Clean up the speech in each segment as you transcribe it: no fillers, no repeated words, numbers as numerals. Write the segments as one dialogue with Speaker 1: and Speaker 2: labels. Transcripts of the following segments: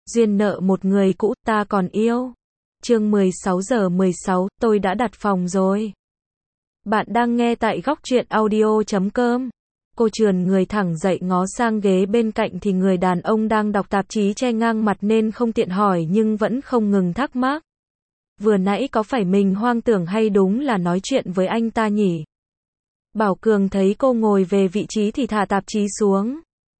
Speaker 1: Duyên nợ một người cũ, ta còn yêu. Chương 16:16, tôi đã đặt phòng rồi. Bạn đang nghe tại góc truyện audio.com. Cô trườn người thẳng dậy ngó sang ghế bên cạnh thì người đàn ông đang đọc tạp chí che ngang mặt nên không tiện hỏi nhưng vẫn không ngừng thắc mắc. Vừa nãy có phải mình hoang tưởng hay đúng là nói chuyện với anh ta nhỉ? Bảo Cường thấy cô ngồi về vị trí thì thả tạp chí xuống.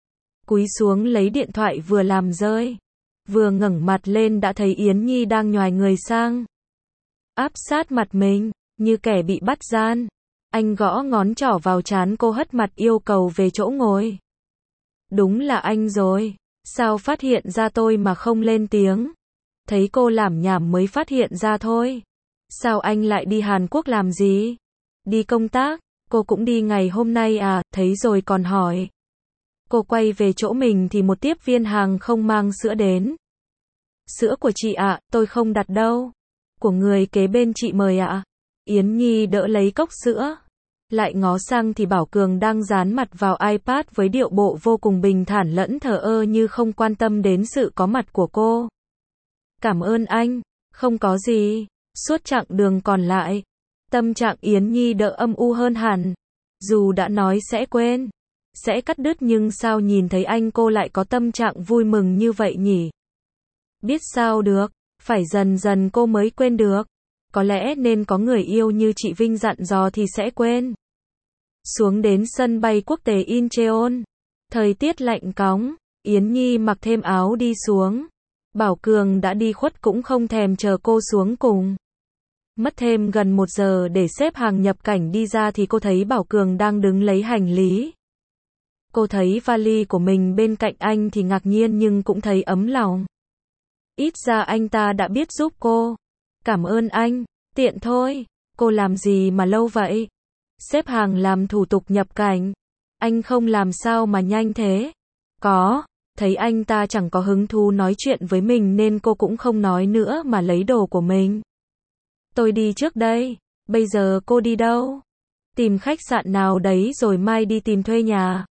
Speaker 1: Cúi xuống lấy điện thoại vừa làm rơi. Vừa ngẩng mặt lên đã thấy Yến Nhi đang nhoài người sang. Áp sát mặt mình, như kẻ bị bắt gian. Anh gõ ngón trỏ vào trán cô hất mặt yêu cầu về chỗ ngồi. Đúng là anh rồi. Sao phát hiện ra tôi mà không lên tiếng? Thấy cô lảm nhảm mới phát hiện ra thôi. Sao anh lại đi Hàn Quốc làm gì? Đi công tác, cô cũng đi ngày hôm nay à, thấy rồi còn hỏi. Cô quay về chỗ mình thì một tiếp viên hàng không mang sữa đến. Sữa của chị ạ, tôi không đặt đâu. Của người kế bên chị mời ạ. Yến Nhi đỡ lấy cốc sữa. Lại ngó sang thì Bảo Cường đang dán mặt vào iPad với điệu bộ vô cùng bình thản lẫn thờ ơ như không quan tâm đến sự có mặt của cô. Cảm ơn anh, không có gì. Suốt chặng đường còn lại, tâm trạng Yến Nhi đỡ âm u hơn hẳn. Dù đã nói sẽ quên, sẽ cắt đứt nhưng sao nhìn thấy anh cô lại có tâm trạng vui mừng như vậy nhỉ? Biết sao được, phải dần dần cô mới quên được. Có lẽ nên có người yêu như chị Vinh dặn dò thì sẽ quên. Xuống đến sân bay quốc tế Incheon. Thời tiết lạnh cóng, Yến Nhi mặc thêm áo đi xuống. Bảo Cường đã đi khuất cũng không thèm chờ cô xuống cùng. Mất thêm gần 1 giờ để xếp hàng nhập cảnh đi ra thì cô thấy Bảo Cường đang đứng lấy hành lý. Cô thấy vali của mình bên cạnh anh thì ngạc nhiên nhưng cũng thấy ấm lòng. Ít ra anh ta đã biết giúp cô. Cảm ơn anh, tiện thôi. Cô làm gì mà lâu vậy? Xếp hàng làm thủ tục nhập cảnh. Anh không làm sao mà nhanh thế? Có, thấy anh ta chẳng có hứng thú nói chuyện với mình nên cô cũng không nói nữa mà lấy đồ của mình. Tôi đi trước đây, bây giờ cô đi đâu? Tìm khách sạn nào đấy rồi mai đi tìm thuê nhà.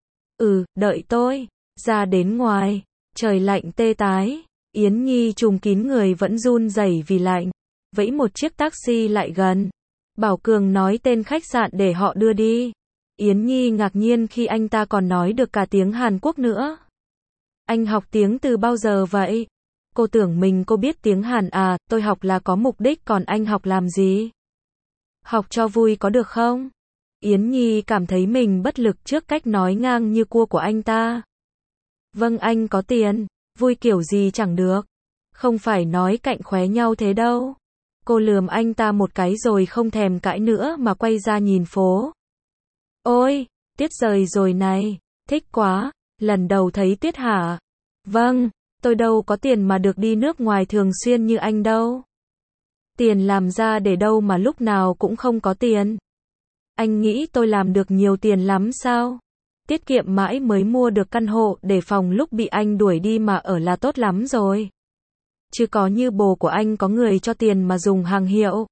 Speaker 1: Đợi tôi. Ra đến ngoài, trời lạnh tê tái. Yến Nhi trùm kín người vẫn run rẩy vì lạnh. Vẫy một chiếc taxi lại gần. Bảo Cường nói tên khách sạn để họ đưa đi. Yến Nhi ngạc nhiên khi anh ta còn nói được cả tiếng Hàn Quốc nữa. Anh học tiếng từ bao giờ vậy? Cô tưởng cô biết tiếng Hàn à, tôi học là có mục đích còn anh học làm gì? Học cho vui có được không? Yến Nhi cảm thấy mình bất lực trước cách nói ngang như cua của anh ta. Vâng anh có tiền, vui kiểu gì chẳng được. Không phải nói cạnh khóe nhau thế đâu. Cô lườm anh ta một cái rồi không thèm cãi nữa mà quay ra nhìn phố. Ôi, Tuyết rời rồi này, thích quá, lần đầu thấy Tuyết hả? Vâng, tôi đâu có tiền mà được đi nước ngoài thường xuyên như anh đâu. Tiền làm ra để đâu mà lúc nào cũng không có tiền. Anh nghĩ tôi làm được nhiều tiền lắm sao? Tiết kiệm mãi mới mua được căn hộ để phòng lúc bị anh đuổi đi mà ở là tốt lắm rồi. Chứ có như bồ của anh có người cho tiền mà dùng hàng hiệu.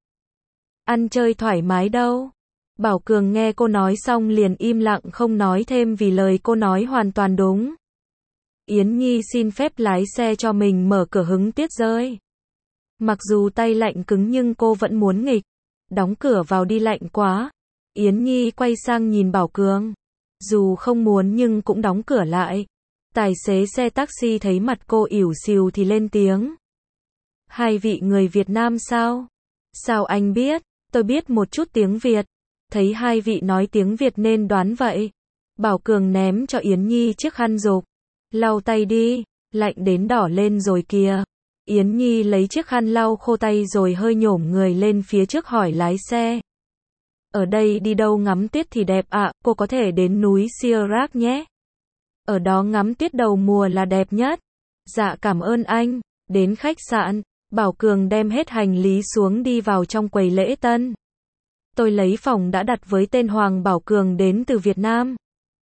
Speaker 1: Ăn chơi thoải mái đâu. Bảo Cường nghe cô nói xong liền im lặng không nói thêm vì lời cô nói hoàn toàn đúng. Yến Nhi xin phép lái xe cho mình mở cửa hứng Tuyết rơi. Mặc dù tay lạnh cứng nhưng cô vẫn muốn nghịch. Đóng cửa vào đi lạnh quá. Yến Nhi quay sang nhìn Bảo Cường. Dù không muốn nhưng cũng đóng cửa lại. Tài xế xe taxi thấy mặt cô ỉu xìu thì lên tiếng. Hai vị người Việt Nam sao? Sao anh biết? Tôi biết một chút tiếng Việt. Thấy hai vị nói tiếng Việt nên đoán vậy. Bảo Cường ném cho Yến Nhi chiếc khăn giục. Lau tay đi, lạnh đến đỏ lên rồi kìa. Yến Nhi lấy chiếc khăn lau khô tay rồi hơi nhổm người lên phía trước hỏi lái xe. Ở đây đi đâu ngắm tuyết thì đẹp ạ, cô có thể đến núi Sirak nhé. Ở đó ngắm tuyết đầu mùa là đẹp nhất. Dạ cảm ơn anh. Đến khách sạn, Bảo Cường đem hết hành lý xuống đi vào trong quầy lễ tân. Tôi lấy phòng đã đặt với tên Hoàng Bảo Cường đến từ Việt Nam.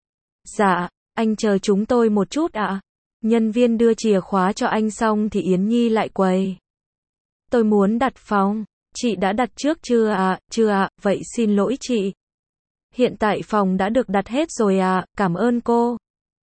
Speaker 1: Dạ, anh chờ chúng tôi một chút ạ. Nhân viên đưa chìa khóa cho anh xong thì Yến Nhi lại quầy. Tôi muốn đặt phòng. Chị đã đặt trước chưa ạ? Chưa ạ, vậy xin lỗi chị. Hiện tại phòng đã được đặt hết rồi ạ, cảm ơn cô.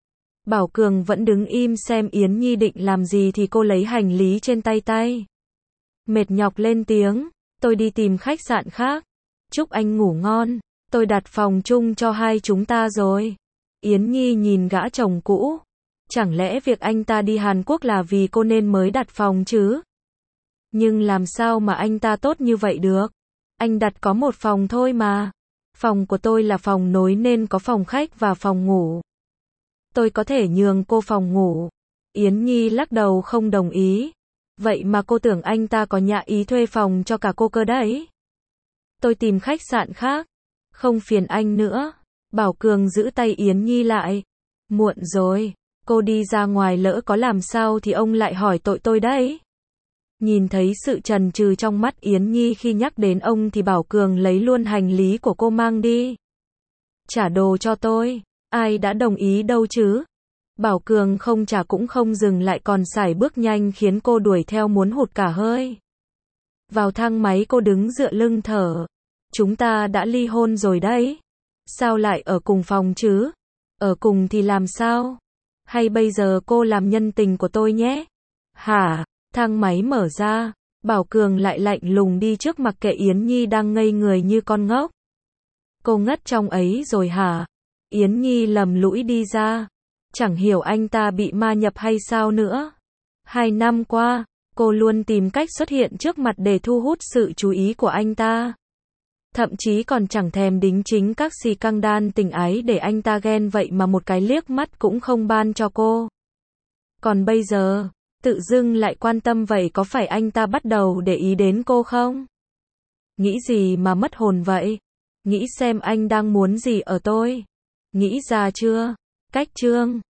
Speaker 1: Bảo Cường vẫn đứng im xem Yến Nhi định làm gì thì cô lấy hành lý trên tay. Mệt nhọc lên tiếng, tôi đi tìm khách sạn khác. Chúc anh ngủ ngon, tôi đặt phòng chung cho hai chúng ta rồi. Yến Nhi nhìn gã chồng cũ. Chẳng lẽ việc anh ta đi Hàn Quốc là vì cô nên mới đặt phòng chứ? Nhưng làm sao mà anh ta tốt như vậy được? Anh đặt có một phòng thôi mà. Phòng của tôi là phòng nối nên có phòng khách và phòng ngủ. Tôi có thể nhường cô phòng ngủ. Yến Nhi lắc đầu không đồng ý. Vậy mà cô tưởng anh ta có nhã ý thuê phòng cho cả cô cơ đấy. Tôi tìm khách sạn khác. Không phiền anh nữa. Bảo Cường giữ tay Yến Nhi lại. Muộn rồi. Cô đi ra ngoài lỡ có làm sao thì ông lại hỏi tội tôi đấy. Nhìn thấy sự chần chừ trong mắt Yến Nhi khi nhắc đến ông thì Bảo Cường lấy luôn hành lý của cô mang đi. Trả đồ cho tôi. Ai đã đồng ý đâu chứ? Bảo Cường không trả cũng không dừng lại còn sải bước nhanh khiến cô đuổi theo muốn hụt cả hơi. Vào thang máy cô đứng dựa lưng thở. Chúng ta đã ly hôn rồi đấy. Sao lại ở cùng phòng chứ? Ở cùng thì làm sao? Hay bây giờ cô làm nhân tình của tôi nhé? Hả? Thang máy mở ra. Bảo Cường lại lạnh lùng đi trước mặc kệ Yến Nhi đang ngây người như con ngốc. Cô ngất trong ấy rồi hả? Yến Nhi lầm lũi đi ra. Chẳng hiểu anh ta bị ma nhập hay sao nữa. 2 năm qua, cô luôn tìm cách xuất hiện trước mặt để thu hút sự chú ý của anh ta. Thậm chí còn chẳng thèm đính chính các xì căng đan tình ái để anh ta ghen vậy mà một cái liếc mắt cũng không ban cho cô. Còn bây giờ, tự dưng lại quan tâm vậy có phải anh ta bắt đầu để ý đến cô không? Nghĩ gì mà mất hồn vậy? Nghĩ xem anh đang muốn gì ở tôi? Nghĩ ra chưa? Cách chương